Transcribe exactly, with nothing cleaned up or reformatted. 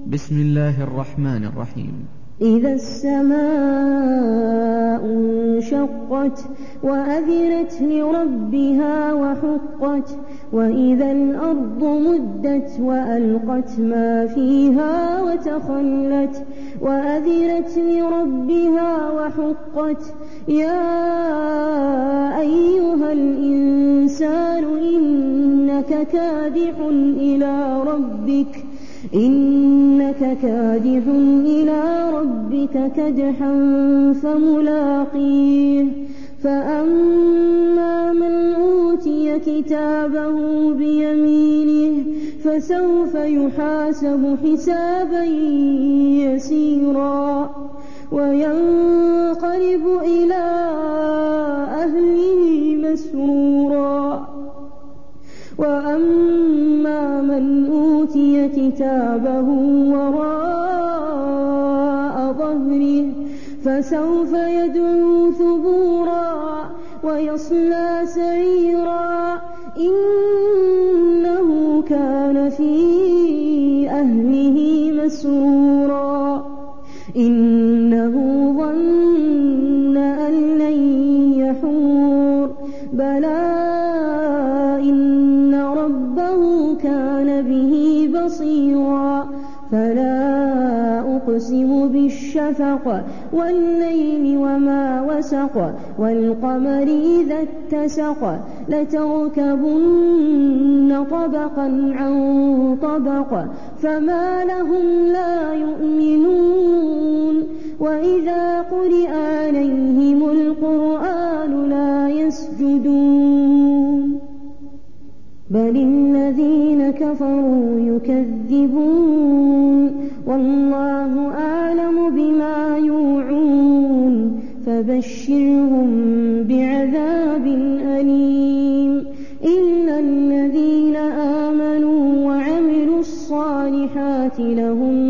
بسم الله الرحمن الرحيم. إذا السماء انشقت وأذنت لربها وحقت وإذا الأرض مدت وألقت ما فيها وتخلت وأذنت لربها وحقت يا أيها الإنسان إنك كادح إلى ربك إنك كادح إلى ربك كدحا فملاقيه فأما من أوتي كتابه بيمينه فسوف يحاسب حسابا يسيرا وينقلب إلى أهله مسرورا وأما من أوتي كتابه وراء ظهره فسوف يدعو ثبورا ويصلى سعيرا إنه كان في أهله مسرورا إنه ظن أن لن يحور بلى إن ربه كان به بصيرا فلا أقسم بالشفق والليل وما وسق والقمر إذا اتسق لتركبن طبقا عن طبق فما لهم لا يؤمنون وإذا قرئ عليهم القرآن لا يسجدون بل الذين كفروا يكذبون والله أعلم بما يوعون فبشرهم بعذاب أليم إلا الذين آمنوا وعملوا الصالحات لهم